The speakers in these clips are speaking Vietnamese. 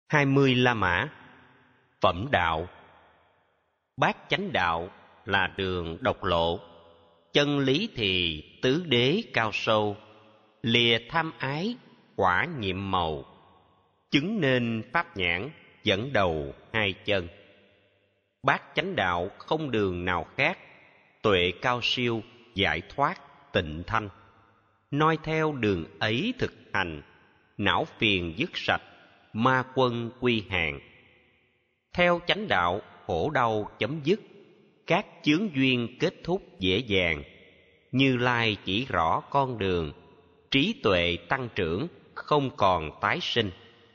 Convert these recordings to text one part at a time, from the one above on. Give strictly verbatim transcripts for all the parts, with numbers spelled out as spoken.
Hai mươi La Mã. Phẩm đạo. Bát chánh đạo là đường độc lộ, chân lý thì tứ đế cao sâu, lìa tham ái quả nhiệm màu, chứng nên pháp nhãn dẫn đầu hai chân. Bát chánh đạo không đường nào khác, tuệ cao siêu giải thoát tịnh thanh. Noi theo đường ấy thực hành, não phiền dứt sạch, ma quân quy hàng. Theo chánh đạo khổ đau chấm dứt, các chướng duyên kết thúc dễ dàng. Như Lai chỉ rõ con đường, trí tuệ tăng trưởng không còn tái sinh.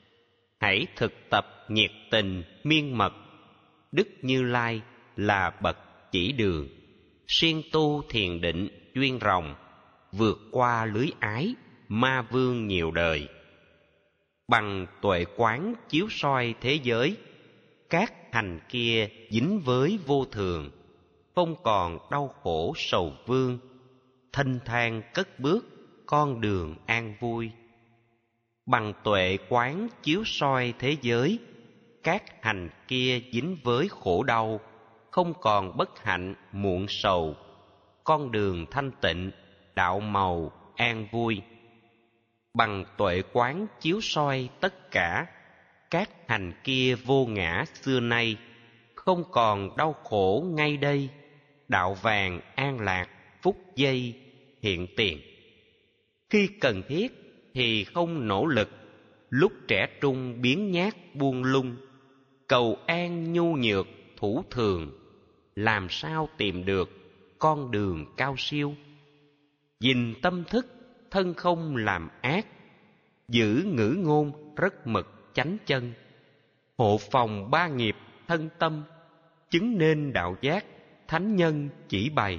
Hãy thực tập nhiệt tình miên mật, Đức Như Lai là bậc chỉ đường. Siêng tu thiền định chuyên ròng, vượt qua lưới ái ma vương nhiều đời. Bằng tuệ quán chiếu soi thế giới, các hành kia dính với vô thường, không còn đau khổ sầu vương, thênh thang cất bước con đường an vui. Bằng tuệ quán chiếu soi thế giới, các hành kia dính với khổ đau, không còn bất hạnh muộn sầu, con đường thanh tịnh đạo màu an vui. Bằng tuệ quán chiếu soi tất cả, các hành kia vô ngã xưa nay, không còn đau khổ ngay đây, đạo vàng an lạc phúc giây hiện tiền. Khi cần thiết thì không nỗ lực, lúc trẻ trung biến nhát buông lung, cầu an nhu nhược thủ thường, làm sao tìm được con đường cao siêu. Gìn tâm thức thân không làm ác, giữ ngữ ngôn rất mực chánh chân, hộ phòng ba nghiệp thân tâm, chứng nên đạo giác thánh nhân chỉ bày.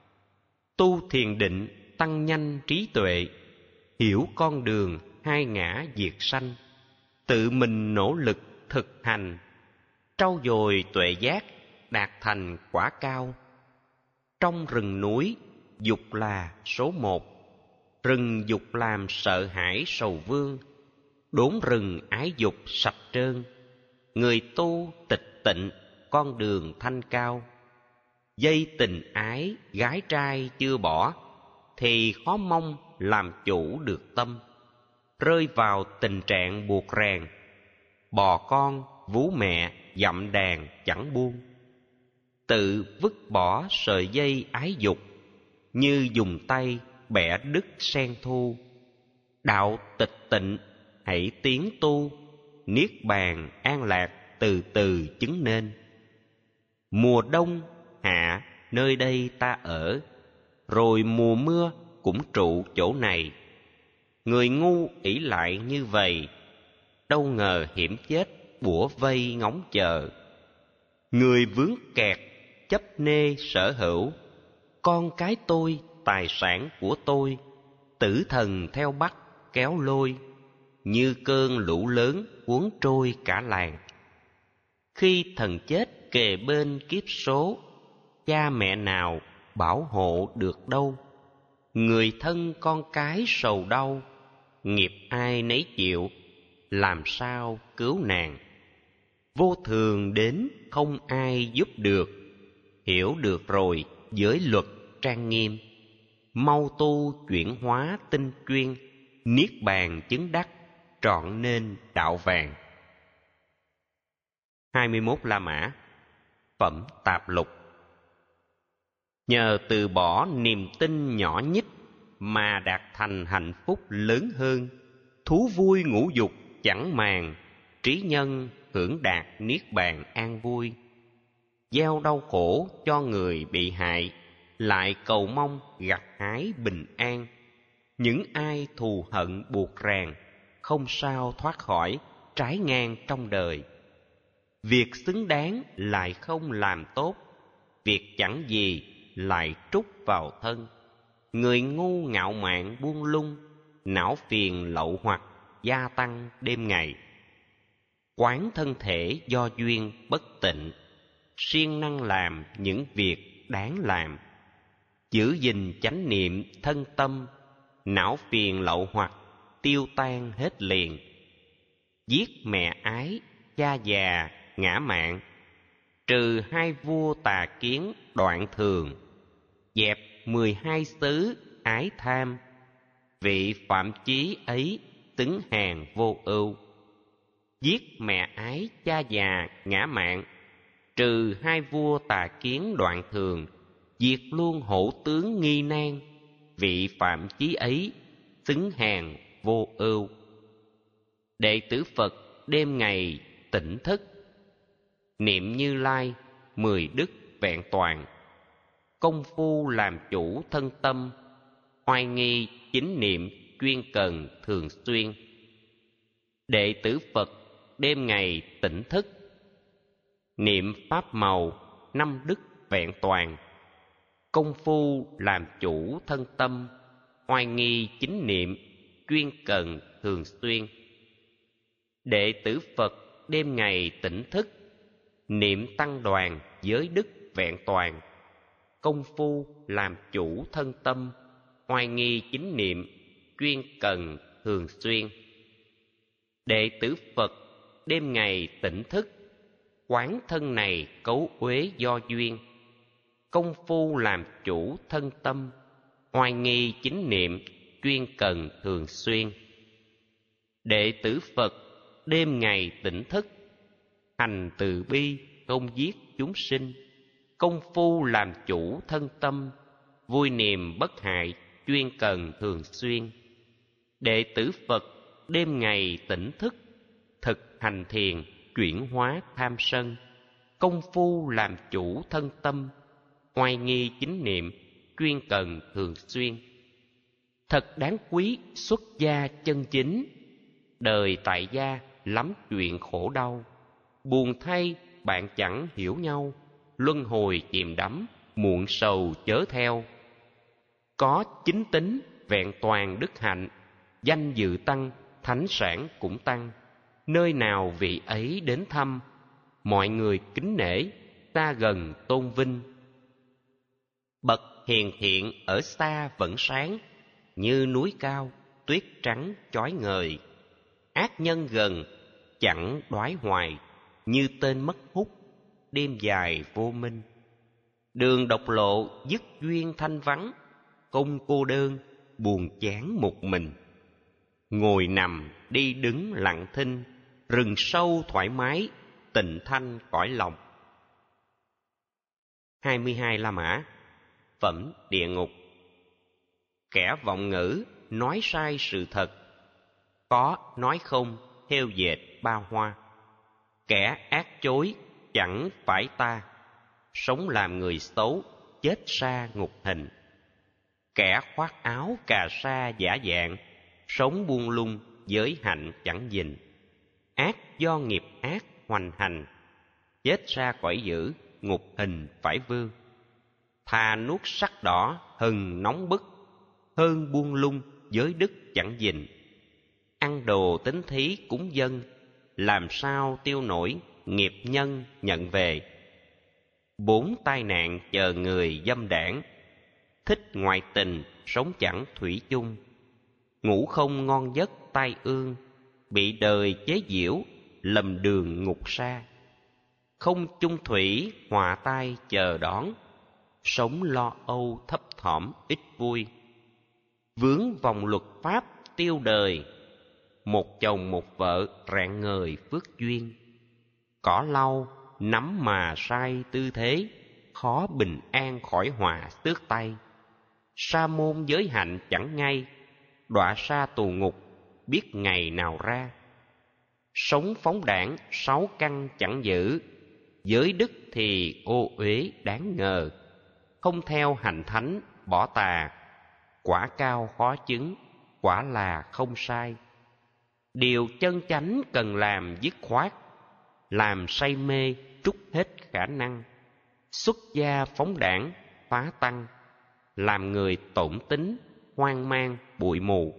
Tu thiền định tăng nhanh trí tuệ, hiểu con đường hai ngã diệt sanh, tự mình nỗ lực thực hành, trau dồi tuệ giác đạt thành quả cao. Trong rừng núi dục là số một, rừng dục làm sợ hãi sầu vương, đốn rừng ái dục sạch trơn. Người tu tịch tịnh con đường thanh cao, dây tình ái gái trai chưa bỏ, thì khó mong làm chủ được tâm. Rơi vào tình trạng buộc ràng, bò con vú mẹ dặm đàn chẳng buông. Tự vứt bỏ sợi dây ái dục, như dùng tay bẻ đứt sen thu. Đạo tịch tịnh hãy tiến tu, niết bàn an lạc từ từ chứng nên. Mùa đông hạ nơi đây ta ở, rồi mùa mưa cũng trụ chỗ này. Người ngu ỷ lại như vậy, đâu ngờ hiểm chết bủa vây ngóng chờ. Người vướng kẹt chấp nê sở hữu, con cái tôi tài sản của tôi, tử thần theo bắt kéo lôi, như cơn lũ lớn cuốn trôi cả làng. Khi thần chết kề bên kiếp số, cha mẹ nào bảo hộ được đâu. Người thân con cái sầu đau, nghiệp ai nấy chịu, làm sao cứu nàng. Vô thường đến không ai giúp được, hiểu được rồi giới luật trang nghiêm. Mau tu chuyển hóa tinh chuyên, niết bàn chứng đắc trọn nên đạo vàng. Hai mươi mốt La Mã. Phẩm tạp lục. Nhờ từ bỏ niềm tin nhỏ nhít mà đạt thành hạnh phúc lớn hơn. Thú vui ngũ dục chẳng màng, trí nhân hưởng đạt niết bàn an vui. Gieo đau khổ cho người bị hại, lại cầu mong gặt hái bình an. Những ai thù hận buộc ràng, không sao thoát khỏi trái ngang trong đời. Việc xứng đáng lại không làm tốt, việc chẳng gì lại trút vào thân. Người ngu ngạo mạn buông lung, não phiền lậu hoặc gia tăng đêm ngày. Quán thân thể do duyên bất tịnh, siêng năng làm những việc đáng làm. Giữ gìn chánh niệm thân tâm, não phiền lậu hoặc tiêu tan hết liền. giết mẹ ái, cha già, ngã mạn, trừ hai vua tà kiến đoạn thường, dẹp mười hai xứ ái tham, vị phạm chí ấy xứng hàng vô ưu. Giết mẹ ái, cha già, ngã mạn, trừ hai vua tà kiến đoạn thường, diệt luôn hổ tướng nghi nan, vị phạm chí ấy xứng hàng vô ưu. Đệ tử Phật đêm ngày tỉnh thức, niệm Như Lai mười đức vẹn toàn, công phu làm chủ thân tâm, hoài nghi chính niệm chuyên cần thường xuyên. Đệ tử Phật đêm ngày tỉnh thức, niệm pháp màu năm đức vẹn toàn, công phu làm chủ thân tâm, hoài nghi chính niệm chuyên cần thường xuyên. Đệ tử Phật đêm ngày tỉnh thức, niệm tăng đoàn giới đức vẹn toàn, công phu làm chủ thân tâm, hoài nghi chính niệm chuyên cần thường xuyên. Đệ tử Phật đêm ngày tỉnh thức, quán thân này cấu uế do duyên, công phu làm chủ thân tâm, hoài nghi chính niệm chuyên cần thường xuyên. Đệ tử Phật đêm ngày tỉnh thức, hành từ bi không giết chúng sinh, công phu làm chủ thân tâm, vui niềm bất hại chuyên cần thường xuyên. Đệ tử Phật đêm ngày tỉnh thức, thực hành thiền chuyển hóa tham sân, công phu làm chủ thân tâm, hoài nghi chính niệm chuyên cần thường xuyên. Thật đáng quý xuất gia chân chính, đời tại gia lắm chuyện khổ đau, buồn thay bạn chẳng hiểu nhau, luân hồi chìm đắm muộn sầu chớ theo. Có chính tính vẹn toàn đức hạnh, danh dự tăng thánh sản cũng tăng, nơi nào vị ấy đến thăm, mọi người kính nể xa gần tôn vinh. Bậc hiền thiện ở xa vẫn sáng, như núi cao tuyết trắng chói ngời. Ác nhân gần chẳng đoái hoài, như tên mất hút đêm dài vô minh. Đường độc lộ dứt duyên thanh vắng, không cô đơn buồn chán một mình. Ngồi nằm đi đứng lặng thinh, rừng sâu thoải mái tịnh thanh cõi lòng. hai mươi hai La Mã. Phẩm địa ngục. Kẻ vọng ngữ nói sai sự thật, có nói không theo dệt ba hoa. Kẻ ác chối chẳng phải ta, sống làm người xấu chết sa ngục hình. Kẻ khoác áo cà sa giả dạng, sống buông lung giới hạnh chẳng gìn. Ác do nghiệp ác hoành hành, chết ra cõi dữ ngục hình phải vương. Thà nuốt sắc đỏ hừng nóng bức, hơn buông lung giới đức chẳng gìn. Ăn đồ tính thí cúng dân, làm sao tiêu nổi nghiệp nhân nhận về. Bốn tai nạn chờ người dâm đảng, thích ngoại tình sống chẳng thủy chung. Ngủ không ngon giấc tai ương, bị đời chế giễu lầm đường ngục sa. Không chung thủy hòa tai chờ đón, sống lo âu thấp thỏm ít vui. Vướng vòng luật pháp tiêu đời, một chồng một vợ rạng ngời phước duyên. Cỏ lau nắm mà sai tư thế, khó bình an khỏi họa tước tay. Sa môn giới hạnh chẳng ngay, đọa sa tù ngục biết ngày nào ra. Sống phóng đảng sáu căn chẳng giữ, giới đức thì ô uế đáng ngờ. Không theo hành thánh bỏ tà, quả cao khó chứng, quả là không sai. Điều chân chánh cần làm dứt khoát, làm say mê trút hết khả năng. Xuất gia phóng đảng phá tăng, làm người tổn tính hoang mang bụi mù.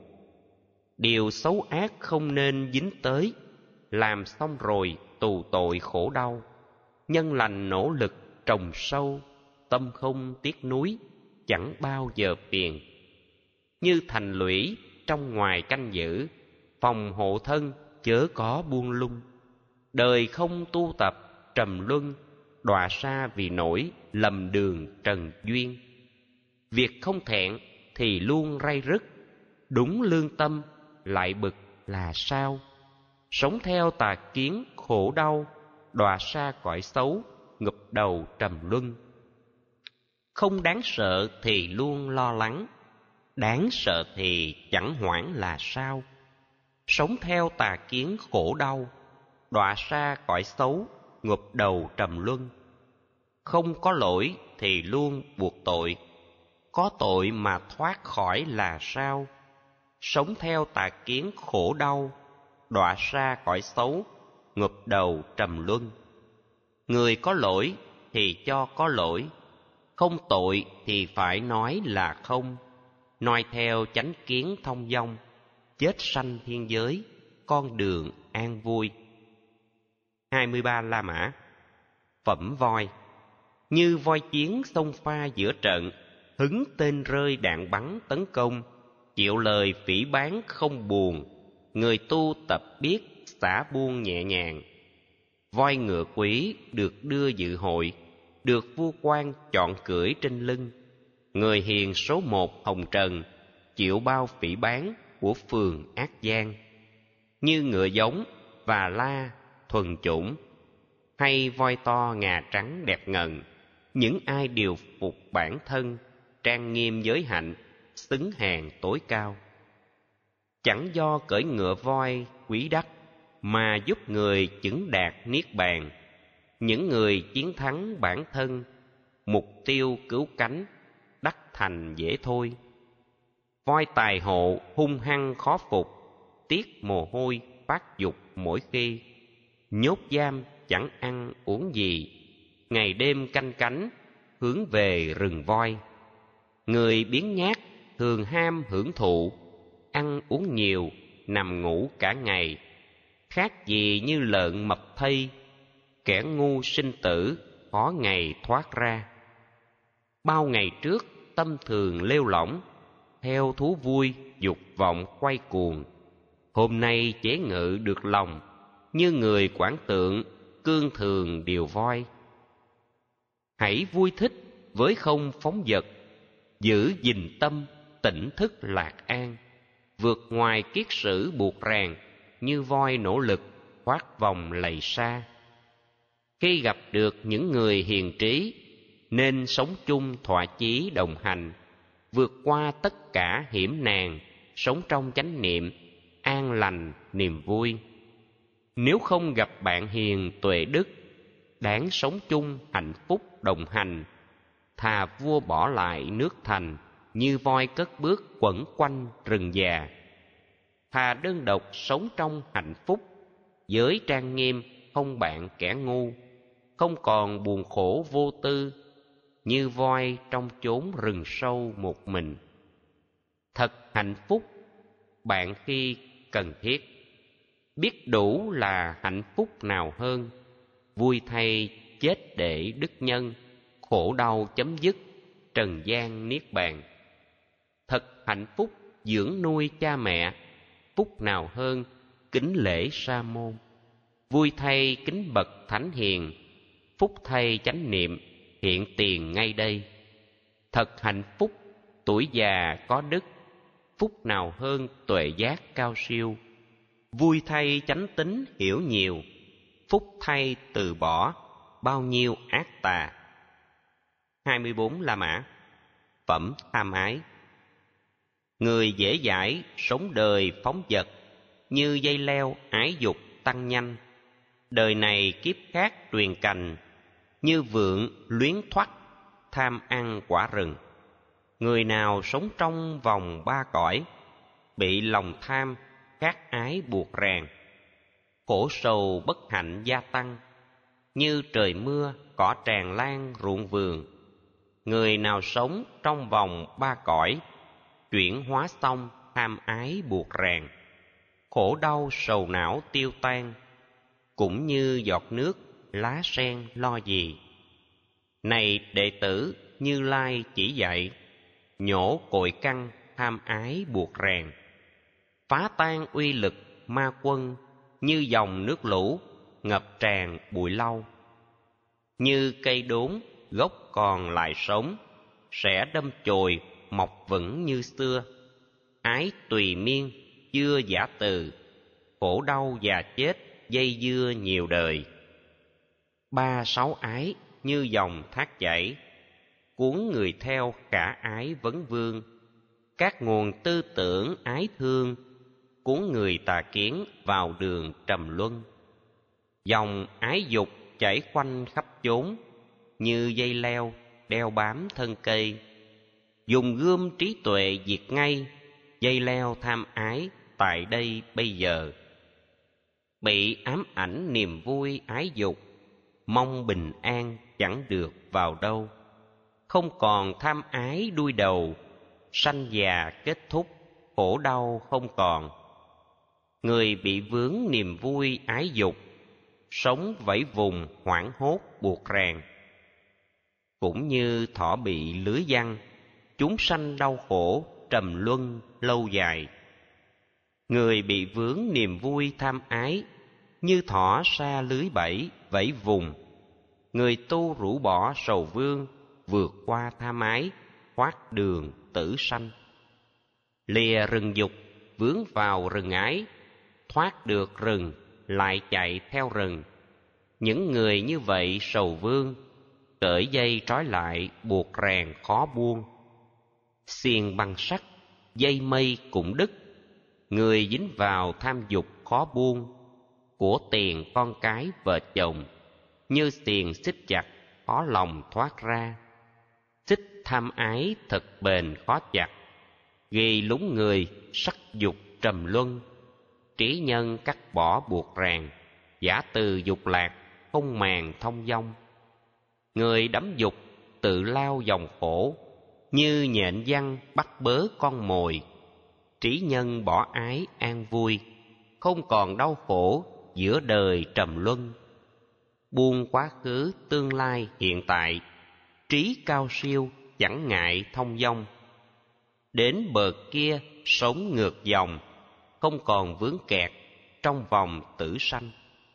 Điều xấu ác không nên dính tới, làm xong rồi tù tội khổ đau. Nhân lành nỗ lực trồng sâu, tâm không tiếc nuối chẳng bao giờ phiền. Như thành lũy trong ngoài canh giữ, phòng hộ thân chớ có buông lung. Đời không tu tập trầm luân, đọa xa vì nỗi lầm đường trần duyên. Việc không thẹn thì luôn ray rứt, đúng lương tâm lại bực là sao? Sống theo tà kiến khổ đau, đọa xa cõi xấu, ngụp đầu trầm luân. Không đáng sợ thì luôn lo lắng, đáng sợ thì chẳng hoảng là sao? Sống theo tà kiến khổ đau, đọa xa cõi xấu, ngụp đầu trầm luân. Không có lỗi thì luôn buộc tội, có tội mà thoát khỏi là sao? Sống theo tà kiến khổ đau, đọa xa cõi xấu, ngụp đầu trầm luân. Người có lỗi thì cho có lỗi, không tội thì phải nói là không. Noi theo chánh kiến thông dong, chết sanh thiên giới, con đường an vui. hai mươi ba La Mã. Phẩm voi. Như voi chiến xông pha giữa trận, hứng tên rơi đạn bắn tấn công, chịu lời phỉ báng không buồn, người tu tập biết xả buông nhẹ nhàng. Voi ngựa quý được đưa dự hội, được vua quan chọn cưỡi trên lưng. Người hiền số một hồng trần, chịu bao phỉ báng của phường ác gian. Như ngựa giống và la thuần chủng, hay voi to ngà trắng đẹp ngần, những ai điều phục bản thân, trang nghiêm giới hạnh, xứng hàng tối cao. Chẳng do cưỡi ngựa voi quý đắc, mà giúp người chứng đạt niết bàn. Những người chiến thắng bản thân, mục tiêu cứu cánh, đắc thành dễ thôi. Voi tài hộ hung hăng khó phục, tiết mồ hôi phát dục mỗi khi. Nhốt giam chẳng ăn uống gì, ngày đêm canh cánh hướng về rừng voi. Người biếng nhác thường ham hưởng thụ, ăn uống nhiều, nằm ngủ cả ngày, khác gì như lợn mập thây, kẻ ngu sinh tử khó ngày thoát ra. Bao ngày trước tâm thường lêu lỏng, theo thú vui dục vọng quay cuồng, hôm nay chế ngự được lòng, như người quản tượng cương thường điều voi. Hãy vui thích với không phóng dật, giữ gìn tâm tỉnh thức lạc an, vượt ngoài kiết sử buộc ràng, như voi nỗ lực thoát vòng lầy sa. Khi gặp được những người hiền trí, nên sống chung thỏa chí đồng hành, vượt qua tất cả hiểm nạn, sống trong chánh niệm, an lành niềm vui. Nếu không gặp bạn hiền tuệ đức, đáng sống chung hạnh phúc đồng hành, thà vua bỏ lại nước thành, như voi cất bước quẩn quanh rừng già. Thà đơn độc sống trong hạnh phúc, giới trang nghiêm không bạn kẻ ngu, không còn buồn khổ vô tư, như voi trong chốn rừng sâu một mình. Thật hạnh phúc bạn khi cần thiết, biết đủ là hạnh phúc nào hơn. Vui thay chết để đức nhân, khổ đau chấm dứt, trần gian niết bàn. Thật hạnh phúc dưỡng nuôi cha mẹ, phúc nào hơn kính lễ sa môn. Vui thay kính bậc thánh hiền, phúc thay chánh niệm hiện tiền ngay đây. Thật hạnh phúc tuổi già có đức, phúc nào hơn tuệ giác cao siêu. Vui thay chánh tín hiểu nhiều, phúc thay từ bỏ bao nhiêu ác tà. hai mươi bốn La Mã. Phẩm tham ái. Người dễ dãi sống đời phóng dật, như dây leo ái dục tăng nhanh. Đời này kiếp khác truyền cành, như vượn luyến thoắt tham ăn quả rừng. Người nào sống trong vòng ba cõi, bị lòng tham khát ái buộc ràng, khổ sầu bất hạnh gia tăng, như trời mưa cỏ tràn lan ruộng vườn. Người nào sống trong vòng ba cõi, chuyển hóa xong tham ái buộc ràng, khổ đau sầu não tiêu tan, cũng như giọt nước lá sen lo gì. Này đệ tử Như Lai chỉ dạy, nhổ cội căn tham ái buộc ràng, phá tan uy lực ma quân, như dòng nước lũ ngập tràn bụi lau. Như cây đốn gốc còn lại sống, sẽ đâm chồi mọc vững như xưa. Ái tùy miên chưa giả từ, khổ đau già chết dây dưa nhiều đời. Ba sáu ái như dòng thác chảy, cuốn người theo cả ái vấn vương. Các nguồn tư tưởng ái thương, cuốn người tà kiến vào đường trầm luân. Dòng ái dục chảy quanh khắp chốn, như dây leo đeo bám thân cây. Dùng gươm trí tuệ diệt ngay, dây leo tham ái tại đây bây giờ. Bị ám ảnh niềm vui ái dục, mong bình an chẳng được vào đâu. Không còn tham ái đuôi đầu, sanh già kết thúc, khổ đau không còn. Người bị vướng niềm vui ái dục, sống vẫy vùng hoảng hốt buộc ràng. Cũng như thỏ bị lưới giăng, chúng sanh đau khổ trầm luân lâu dài. Người bị vướng niềm vui tham ái, như thỏ sa lưới bẫy vẫy vùng. Người tu rũ bỏ sầu vương, vượt qua tham ái, thoát đường tử sanh. Lìa rừng dục, vướng vào rừng ái, thoát được rừng, lại chạy theo rừng. Những người như vậy sầu vương, cởi dây trói lại buộc ràng khó buông. Xiềng bằng sắt, dây mây cũng đứt, người dính vào tham dục khó buông. Của tiền con cái vợ chồng, như xiềng xích chặt khó lòng thoát ra. Xích tham ái thật bền khó chặt, ghi lúng người sắc dục trầm luân. Trí nhân cắt bỏ buộc ràng, giả từ dục lạc không màng thông dong. Người đắm dục tự lao dòng khổ, như nhện văng bắt bớ con mồi. Trí nhân bỏ ái an vui, không còn đau khổ giữa đời trầm luân. Buông quá khứ tương lai hiện tại, trí cao siêu chẳng ngại thông dong. Đến bờ kia sống ngược dòng, không còn vướng kẹt trong vòng tử sanh.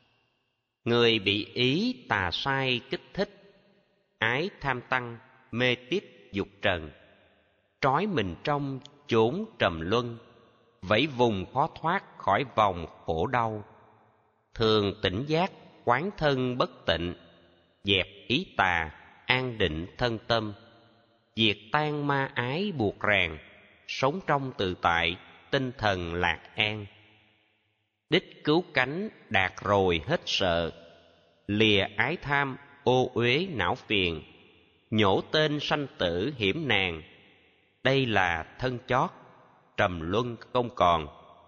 Người bị ý tà sai kích thích, ái tham tăng mê tiếp dục trần. Trói mình trong chốn trầm luân, vẫy vùng khó thoát khỏi vòng khổ đau. Thường tỉnh giác quán thân bất tịnh, dẹp ý tà an định thân tâm. Diệt tan ma ái buộc ràng, sống trong tự tại tinh thần lạc an. Đích cứu cánh đạt rồi hết sợ, lìa ái tham ô uế não phiền. Nhổ tên sanh tử hiểm nàng, đây là thân chót trầm luân không còn.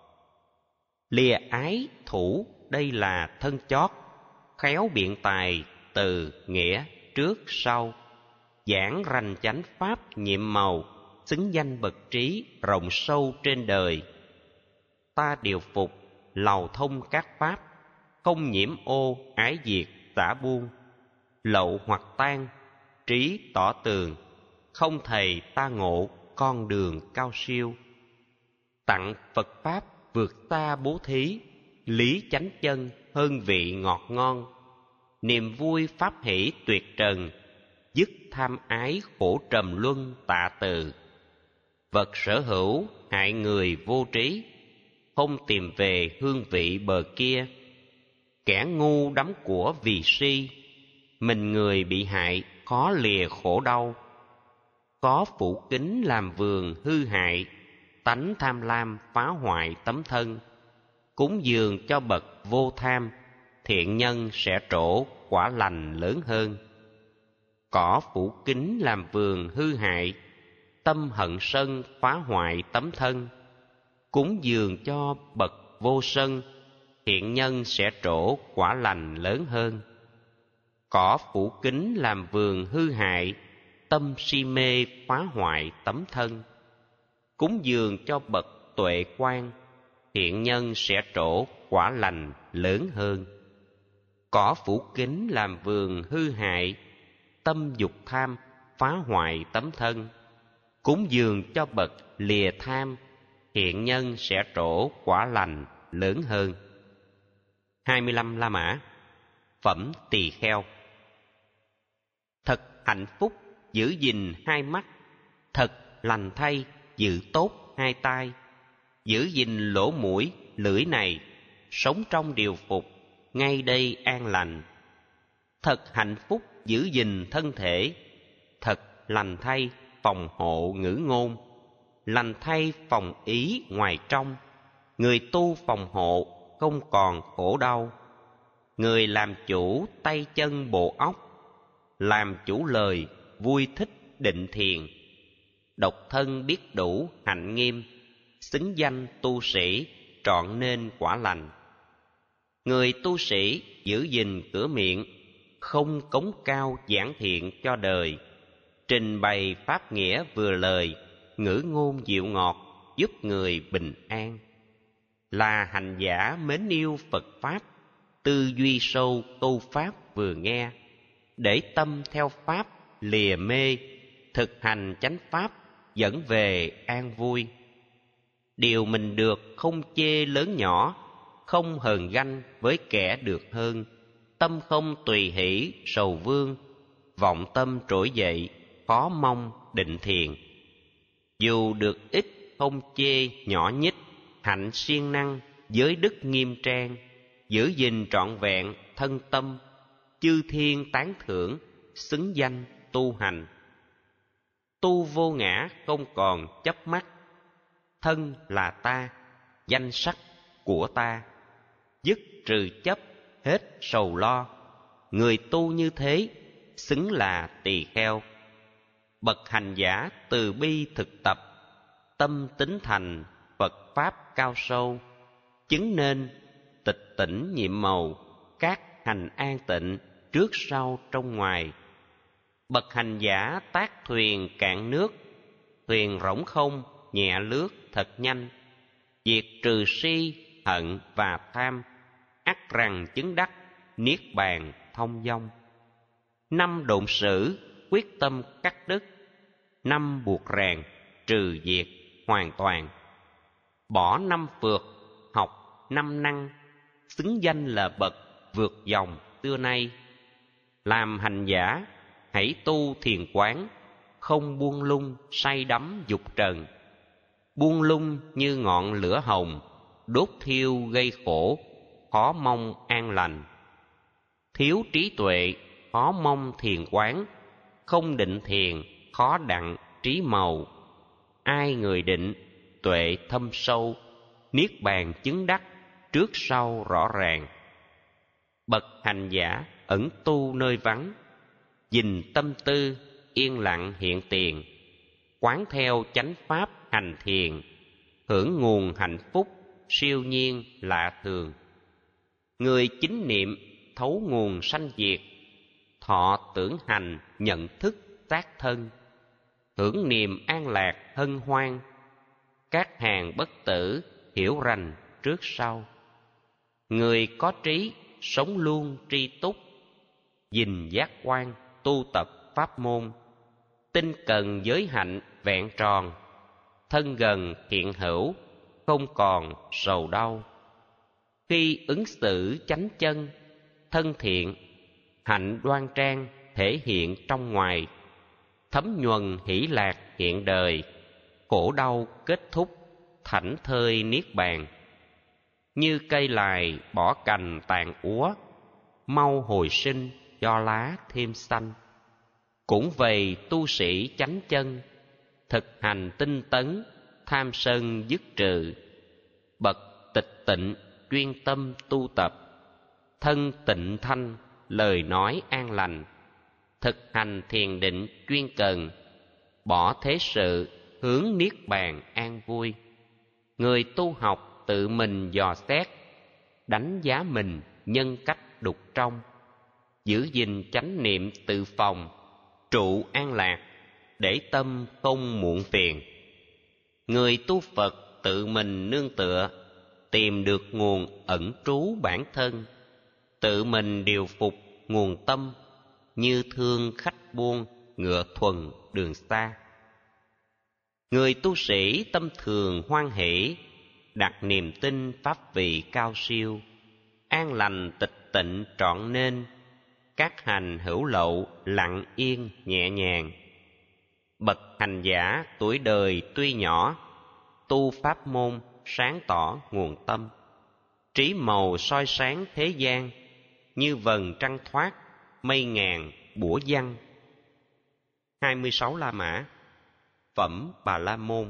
Lìa ái thủ, đây là thân chót, khéo biện tài từ nghĩa trước sau. Giảng rành chánh pháp nhiệm màu, xứng danh bậc trí rộng sâu trên đời. Ta điều phục lầu thông các pháp, không nhiễm ô ái diệt xả buông. Lậu hoặc tan, trí tỏ tường, không thầy ta ngộ con đường cao siêu. Tặng Phật pháp vượt xa bố thí, lý chánh chân hơn vị ngọt ngon. Niềm vui pháp hỷ tuyệt trần, dứt tham ái khổ trầm luân tạ từ. Vật sở hữu hại người vô trí, không tìm về hương vị bờ kia. Kẻ ngu đắm của vì si, mình người bị hại khó lìa khổ đau. Có phủ kính làm vườn hư hại, tánh tham lam phá hoại tấm thân. Cúng dường cho bậc vô tham, thiện nhân sẽ trổ quả lành lớn hơn. Cỏ phủ kính làm vườn hư hại, tâm hận sân phá hoại tấm thân. Cúng dường cho bậc vô sân, thiện nhân sẽ trổ quả lành lớn hơn. Cỏ phủ kính làm vườn hư hại, tâm si mê phá hoại tấm thân. Cúng dường cho bậc tuệ quan, thiện nhân sẽ trổ quả lành lớn hơn. Cỏ phủ kính làm vườn hư hại, tâm dục tham phá hoại tấm thân. Cúng dường cho bậc lìa tham, thiện nhân sẽ trổ quả lành lớn hơn. hai mươi lăm La Mã. Phẩm Tỳ Kheo. Thật hạnh phúc giữ gìn hai mắt, thật lành thay giữ tốt hai tai, giữ gìn lỗ mũi lưỡi này, sống trong điều phục, ngay đây an lành. Thật hạnh phúc giữ gìn thân thể, thật lành thay phòng hộ ngữ ngôn, lành thay phòng ý ngoài trong. Người tu phòng hộ không còn khổ đau, người làm chủ tay chân bộ óc, làm chủ lời vui thích định thiền. Độc thân biết đủ hạnh nghiêm, xứng danh tu sĩ trọn nên quả lành. Người tu sĩ giữ gìn cửa miệng, không cống cao giảng thiện cho đời, trình bày pháp nghĩa vừa lời, ngữ ngôn dịu ngọt giúp người bình an. Là hành giả mến yêu Phật Pháp, tư duy sâu tu Pháp vừa nghe, để tâm theo Pháp lìa mê, thực hành chánh Pháp dẫn về an vui. Điều mình được không chê lớn nhỏ, không hờn ganh với kẻ được hơn, tâm không tùy hỷ sầu vương, vọng tâm trỗi dậy khó mong định thiền. Dù được ít không chê nhỏ nhích, hạnh siêng năng giới đức nghiêm trang, giữ gìn trọn vẹn thân tâm, chư thiên tán thưởng xứng danh tu hành. Tu vô ngã không còn chấp mắc, thân là ta, danh sắc của ta, dứt trừ chấp hết sầu lo. Người tu như thế xứng là tỳ kheo. Bậc hành giả từ bi thực tập, tâm tính thành Phật Pháp cao sâu, chứng nên tịch tỉnh nhiệm màu, các hành an tịnh trước sau trong ngoài. Bậc hành giả tác thuyền cạn nước, thuyền rỗng không nhẹ lướt thật nhanh, diệt trừ si hận và tham, ắt rằng chứng đắc niết bàn thông dong. Năm độn sử quyết tâm cắt đứt, năm buộc ràng trừ diệt hoàn toàn. Bỏ năm phượt học năm năng, xứng danh là bậc vượt dòng xưa nay. Làm hành giả hãy tu thiền quán, không buông lung say đắm dục trần. Buông lung như ngọn lửa hồng, đốt thiêu gây khổ, khó mong an lành. Thiếu trí tuệ khó mong thiền quán, không định thiền khó đặng trí màu. Ai người định tuệ thâm sâu, niết bàn chứng đắc trước sau rõ ràng. Bậc hành giả ẩn tu nơi vắng, dình tâm tư yên lặng hiện tiền, quán theo chánh pháp hành thiền, hưởng nguồn hạnh phúc siêu nhiên lạ thường. Người chính niệm thấu nguồn sanh diệt, thọ tưởng hành nhận thức tác thân, hưởng niềm an lạc hân hoan. Các hàng bất tử hiểu rành trước sau. Người có trí sống luôn tri túc, gìn giác quan tu tập pháp môn. Tinh cần giới hạnh vẹn tròn, thân gần thiện hữu không còn sầu đau. Khi ứng xử chánh chân, thân thiện, hạnh đoan trang thể hiện trong ngoài. Thấm nhuần hỷ lạc hiện đời, khổ đau kết thúc thảnh thơi niết bàn. Như cây lài bỏ cành tàn úa, mau hồi sinh cho lá thêm xanh. Cũng vậy tu sĩ chánh chân, thực hành tinh tấn, tham sân dứt trừ. Bậc tịch tịnh chuyên tâm tu tập, thân tịnh thanh lời nói an lành. Thực hành thiền định chuyên cần, bỏ thế sự hướng niết bàn an vui. Người tu học tự mình dò xét, đánh giá mình nhân cách đục trong. Giữ gìn chánh niệm tự phòng, trụ an lạc, để tâm không muộn phiền. Người tu Phật tự mình nương tựa, tìm được nguồn ẩn trú bản thân. Tự mình điều phục nguồn tâm, như thương khách buôn ngựa thuần đường xa. Người tu sĩ tâm thường hoan hỷ, đặt niềm tin pháp vị cao siêu. an lành tịch tịnh trọn nên, các hành hữu lậu lặng yên nhẹ nhàng. Bậc hành giả tuổi đời tuy nhỏ, tu pháp môn sáng tỏ nguồn tâm, trí màu soi sáng thế gian, như vầng trăng thoát mây ngàn bủa văng. hai mươi sáu La Mã. Phẩm Bà La Môn.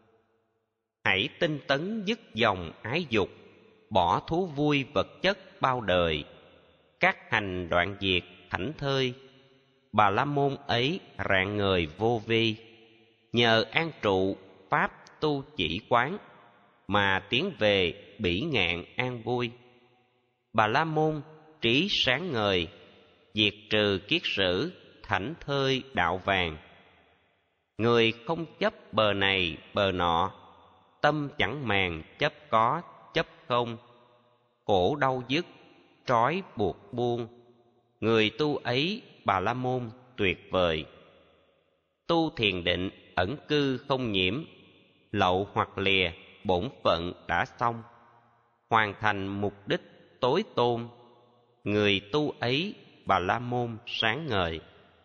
Hãy tinh tấn dứt dòng ái dục, bỏ thú vui vật chất bao đời, các hành đoạn diệt thảnh thơi. Bà La Môn ấy rạng ngời vô vi, nhờ an trụ pháp tu chỉ quán, mà tiến về bỉ ngạn an vui. Bà La Môn trí sáng ngời, diệt trừ kiết sử thảnh thơi đạo vàng. Người không chấp bờ này bờ nọ, tâm chẳng màng chấp có chấp không, khổ đau dứt trói buộc buông. Người tu ấy Bà La Môn tuyệt vời. Tu thiền định ẩn cư không nhiễm, lậu hoặc lìa bổn phận đã xong, hoàn thành mục đích tối tôn. Người tu ấy Bà La Môn sáng ngời.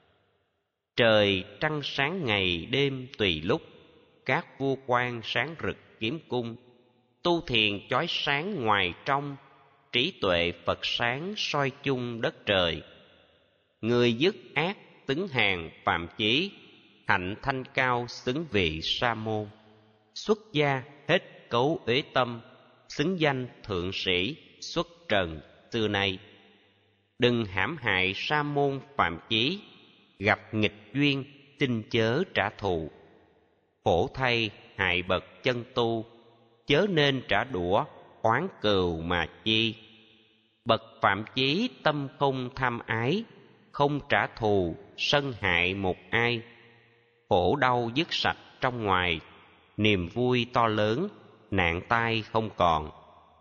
Trời trăng sáng ngày đêm tùy lúc, các vua quan sáng rực kiếm cung. Tu thiền chói sáng ngoài trong, trí tuệ Phật sáng soi chung đất trời. Người dứt ác xứng hàng phạm chí, hạnh thanh cao xứng vị sa môn. Xuất gia hết cấu uế tâm, xứng danh thượng sĩ xuất trần xưa nay. Đừng hãm hại sa môn phạm chí, gặp nghịch duyên xin chớ trả thù. Khổ thay hại bậc chân tu, chớ nên trả đũa oán cừu mà chi. Bậc phạm chí tâm không tham ái, không trả thù sân hại một ai. Khổ đau dứt sạch trong ngoài, niềm vui to lớn nạn tai không còn.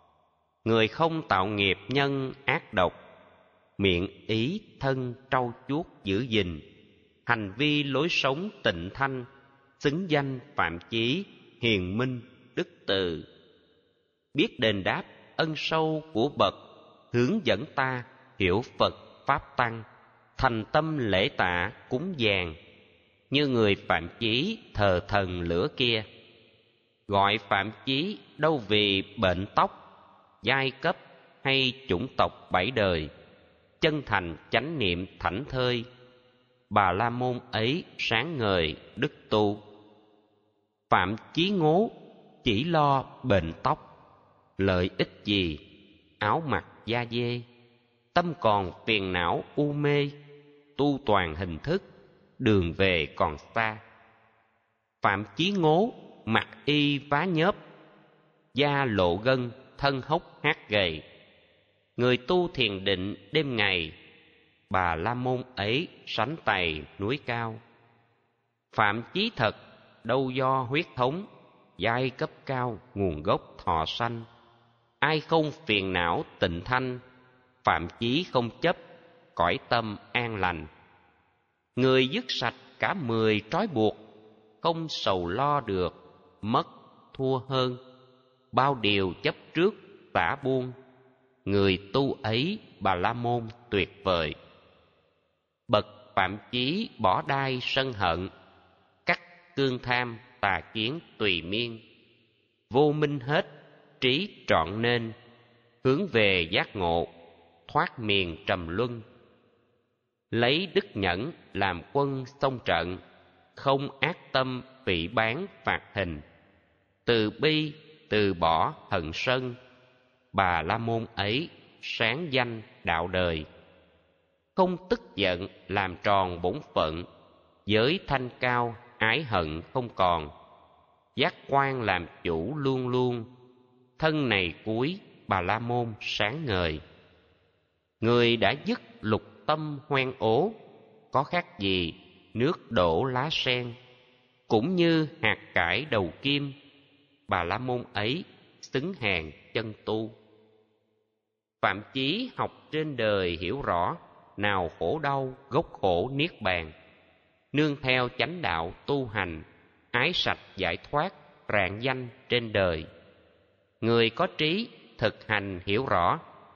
Người không tạo nghiệp nhân ác độc, miệng ý thân trau chuốt giữ gìn. Hành vi lối sống tịnh thanh, xứng danh phạm chí hiền minh đức từ. Biết đền đáp ân sâu của bậc, hướng dẫn ta hiểu Phật pháp tăng. Thành tâm lễ tạ cúng dường, như người phạm chí thờ thần lửa kia. Gọi phạm chí đâu vì bệnh tóc, giai cấp hay chủng tộc bảy đời. Chân thành chánh niệm thảnh thơi, Bà La Môn ấy sáng ngời đức tu. Phạm chí ngố chỉ lo bệnh tóc, lợi ích gì áo mặc da dê. Tâm còn phiền não u mê, tu toàn hình thức đường về còn xa. Phạm chí ngố mặc y vá nhớp, da lộ gân thân hốc hác gầy. Người tu thiền định đêm ngày, Bà La Môn ấy sánh tày núi cao. Phạm chí thật đâu do huyết thống, giai cấp cao nguồn gốc thọ sanh. Ai không phiền não tịnh thanh, phạm chí không chấp cõi tâm an lành. Người dứt sạch cả mười trói buộc, không sầu lo được mất thua hơn. Bao điều chấp trước xả buông, người tu ấy Bà La Môn tuyệt vời. Bậc phạm chí bỏ đai sân hận, cắt cương tham tà kiến tùy miên. Vô minh hết trí trọn nên, hướng về giác ngộ thoát miền trầm luân. Lấy đức nhẫn làm quân xông trận, không ác tâm phỉ báng phạt hình. Từ bi từ bỏ hận sân, Bà La Môn ấy sáng danh đạo đời. Không tức giận làm tròn bổn phận, giới thanh cao ái hận không còn. Giác quan làm chủ luôn luôn, thân này cuối Bà La Môn sáng ngời. Người đã dứt lục tâm hoen ố, có khác gì nước đổ lá sen. Cũng như hạt cải đầu kim, Bà La Môn ấy xứng hàng chân tu. Phạm chí học trên đời hiểu rõ, nào khổ đau gốc khổ niết bàn. Nương theo chánh đạo tu hành, ái sạch giải thoát rạng danh trên đời. Người có trí thực hành hiểu rõ,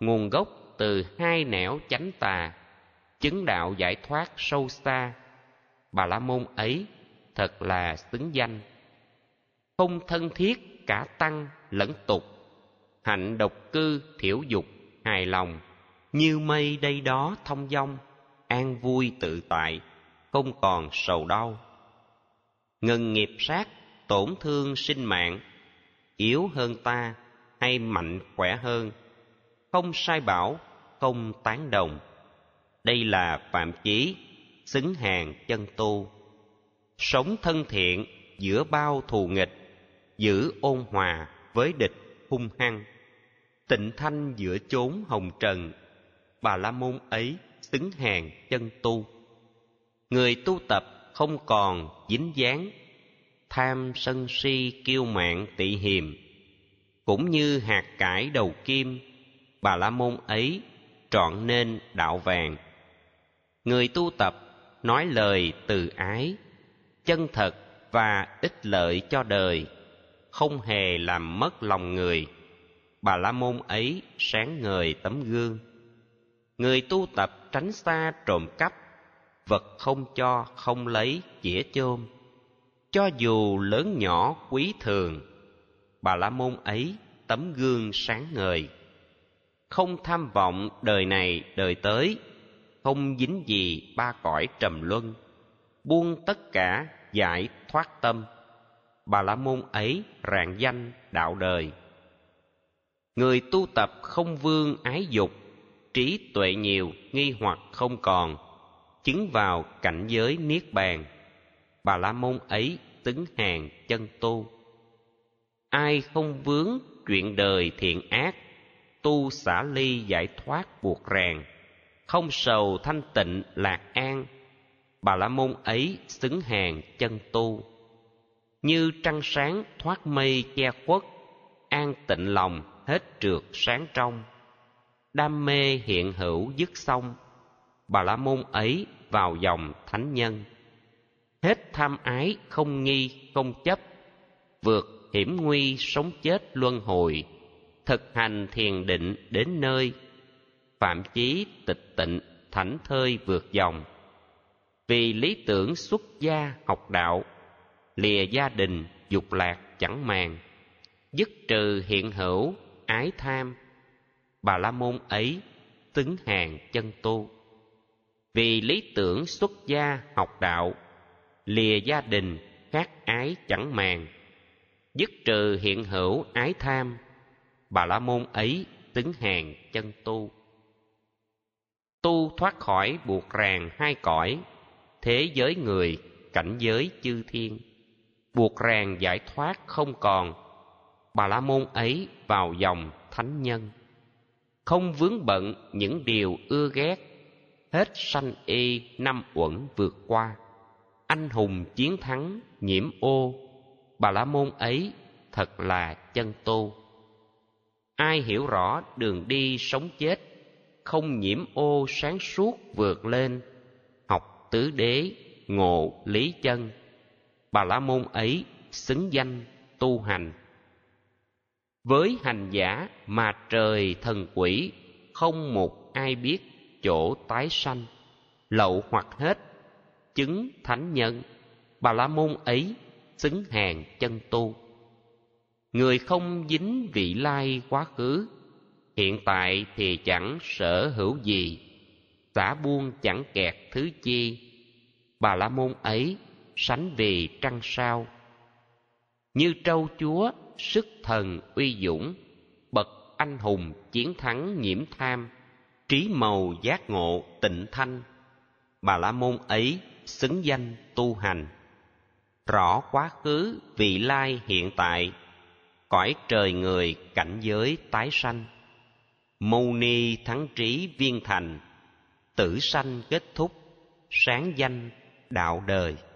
nguồn gốc từ hai nẻo chánh tà, chứng đạo giải thoát sâu xa. Bà la môn ấy thật là xứng danh. Không thân thiết cả tăng lẫn tục, hạnh độc cư thiểu dục hài lòng, như mây đây đó thông dong, an vui tự tại, không còn sầu đau. Ngừng nghiệp sát, tổn thương sinh mạng, yếu hơn ta hay mạnh khỏe hơn, không sai bảo, không tán đồng. Đây là phạm chí, xứng hàng chân tu. Sống thân thiện giữa bao thù nghịch, giữ ôn hòa với địch hung hăng. Tịnh thanh giữa chốn hồng trần, Bà la môn ấy xứng hàng chân tu. Người tu tập không còn dính dáng tham sân si kiêu mạn tị hiềm, cũng như hạt cải đầu kim, Bà la môn ấy trọn nên đạo vàng. Người tu tập nói lời từ ái, chân thật và ích lợi cho đời, không hề làm mất lòng người. Bà la môn ấy sáng ngời tấm gương. Người tu tập tránh xa trộm cắp, vật không cho không lấy chĩa chôm. Cho dù lớn nhỏ quý thường, Bà la môn ấy tấm gương sáng ngời. Không tham vọng đời này đời tới, không dính gì ba cõi trầm luân, buông tất cả giải thoát tâm. Bà la môn ấy rạng danh đạo đời. Người tu tập không vương ái dục, trí tuệ nhiều nghi hoặc không còn, chứng vào cảnh giới niết bàn. Bà la môn ấy xứng hàng chân tu. Ai không vướng chuyện đời thiện ác, tu xả ly giải thoát buộc ràng, không sầu thanh tịnh lạc an. Bà la môn ấy xứng hàng chân tu. Như trăng sáng thoát mây che khuất, an tịnh lòng hết trượt sáng trong. Đam mê hiện hữu dứt xong, Bà la môn ấy vào dòng thánh nhân. Hết tham ái không nghi không chấp, vượt hiểm nguy sống chết luân hồi, thực hành thiền định đến nơi. Phạm chí tịch tịnh thảnh thơi vượt dòng. Vì lý tưởng xuất gia học đạo, lìa gia đình dục lạc chẳng màng, dứt trừ hiện hữu ái tham. Bà la môn ấy xứng hàng chân tu. Vì lý tưởng xuất gia học đạo, lìa gia đình khát ái chẳng màng, dứt trừ hiện hữu ái tham. Bà la môn ấy xứng hàng chân tu. Tu thoát khỏi buộc ràng hai cõi, thế giới người cảnh giới chư thiên. Buộc ràng giải thoát không còn, Bà la môn ấy vào dòng thánh nhân. Không vướng bận những điều ưa ghét, hết sanh y năm uẩn vượt qua. Anh hùng chiến thắng nhiễm ô, Bà la môn ấy thật là chân tu. Ai hiểu rõ đường đi sống chết, không nhiễm ô sáng suốt vượt lên, học tứ đế ngộ lý chân. Bà la môn ấy xứng danh tu hành. Với hành giả mà trời thần quỷ, không một ai biết chỗ tái sanh. Lậu hoặc hết chứng thánh nhân, Bà la môn ấy xứng hàng chân tu. Người không dính vị lai quá khứ, hiện tại thì chẳng sở hữu gì, xả buông chẳng kẹt thứ chi. Bà la môn ấy sánh vì trăng sao. Như trâu chúa sức thần uy dũng, bậc anh hùng chiến thắng nhiễm tham. Trí màu giác ngộ tịnh thanh, Bà la môn ấy xứng danh tu hành. Rõ quá khứ vị lai hiện tại, cõi trời người cảnh giới tái sanh. Mâu ni thắng trí viên thành, tử sanh kết thúc, sáng danh đạo đời.